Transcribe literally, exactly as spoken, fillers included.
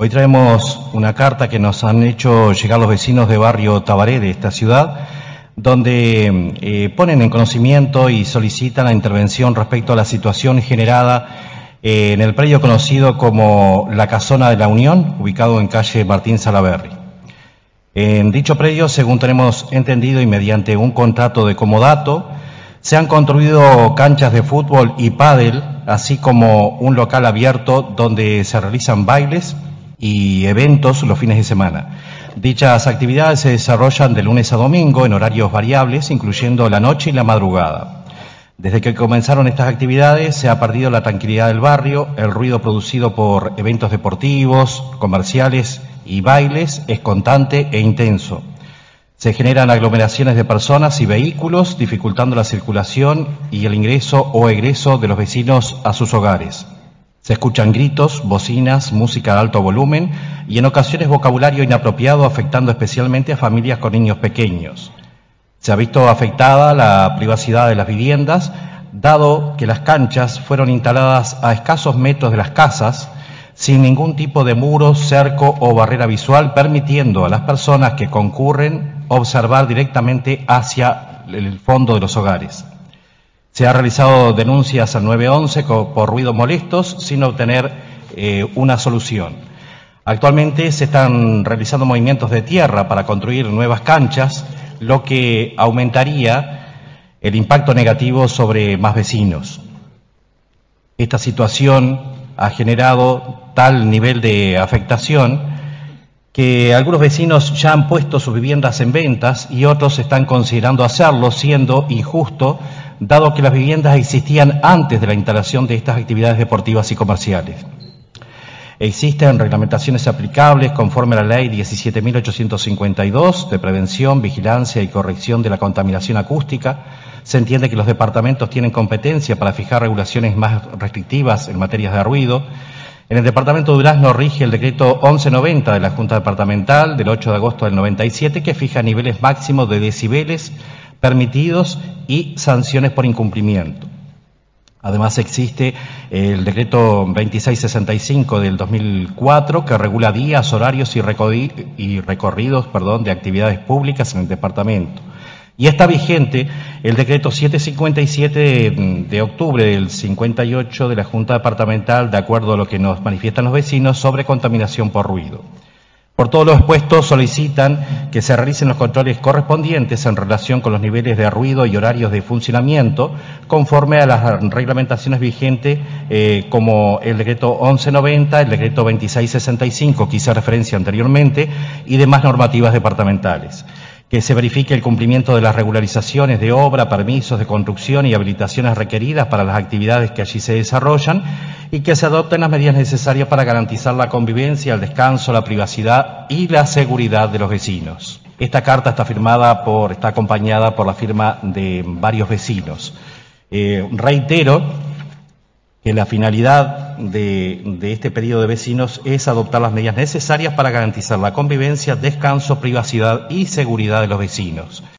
Hoy traemos una carta que nos han hecho llegar los vecinos de barrio Tabaré de esta ciudad, donde eh, ponen en conocimiento y solicitan la intervención respecto a la situación generada eh, en el predio conocido como La Casona de la Unión, ubicado en calle Martín Salaverry. En dicho predio, según tenemos entendido y mediante un contrato de comodato, se han construido canchas de fútbol y pádel, así como un local abierto donde se realizan bailes y eventos los fines de semana. Dichas actividades se desarrollan de lunes a domingo en horarios variables, incluyendo la noche y la madrugada. Desde que comenzaron estas actividades se ha perdido la tranquilidad del barrio, el ruido producido por eventos deportivos, comerciales y bailes es constante e intenso. Se generan aglomeraciones de personas y vehículos, dificultando la circulación y el ingreso o egreso de los vecinos a sus hogares. Se escuchan gritos, bocinas, música de alto volumen y en ocasiones vocabulario inapropiado, afectando especialmente a familias con niños pequeños. Se ha visto afectada la privacidad de las viviendas, dado que las canchas fueron instaladas a escasos metros de las casas, sin ningún tipo de muro, cerco o barrera visual, permitiendo a las personas que concurren observar directamente hacia el fondo de los hogares. Se han realizado denuncias al nueve once por ruidos molestos sin obtener eh, una solución. Actualmente se están realizando movimientos de tierra para construir nuevas canchas, lo que aumentaría el impacto negativo sobre más vecinos. Esta situación ha generado tal nivel de afectación que algunos vecinos ya han puesto sus viviendas en ventas y otros están considerando hacerlo, siendo injusto, dado que las viviendas existían antes de la instalación de estas actividades deportivas y comerciales. Existen reglamentaciones aplicables conforme a la Ley diecisiete mil ochocientos cincuenta y dos de prevención, vigilancia y corrección de la contaminación acústica. Se entiende que los departamentos tienen competencia para fijar regulaciones más restrictivas en materias de ruido. En el departamento de Durazno rige el decreto once noventa de la Junta Departamental del ocho de agosto del noventa y siete, que fija niveles máximos de decibeles permitidos y sanciones por incumplimiento. Además existe el decreto veintiséis sesenta y cinco del dos mil cuatro, que regula días, horarios y, y recorridos perdón, de actividades públicas en el departamento. Y está vigente el decreto setecientos cincuenta y siete de octubre del cincuenta y ocho de la Junta Departamental, de acuerdo a lo que nos manifiestan los vecinos, sobre contaminación por ruido. Por todo lo expuesto, solicitan que se realicen los controles correspondientes en relación con los niveles de ruido y horarios de funcionamiento, conforme a las reglamentaciones vigentes, eh, como el decreto once noventa, el decreto veintiséis sesenta y cinco, que hice referencia anteriormente, y demás normativas departamentales. Que se verifique el cumplimiento de las regularizaciones de obra, permisos de construcción y habilitaciones requeridas para las actividades que allí se desarrollan, y que se adopten las medidas necesarias para garantizar la convivencia, el descanso, la privacidad y la seguridad de los vecinos. Esta carta está firmada por, está acompañada por la firma de varios vecinos. Eh, reitero que la finalidad de, de este pedido de vecinos es adoptar las medidas necesarias para garantizar la convivencia, descanso, privacidad y seguridad de los vecinos.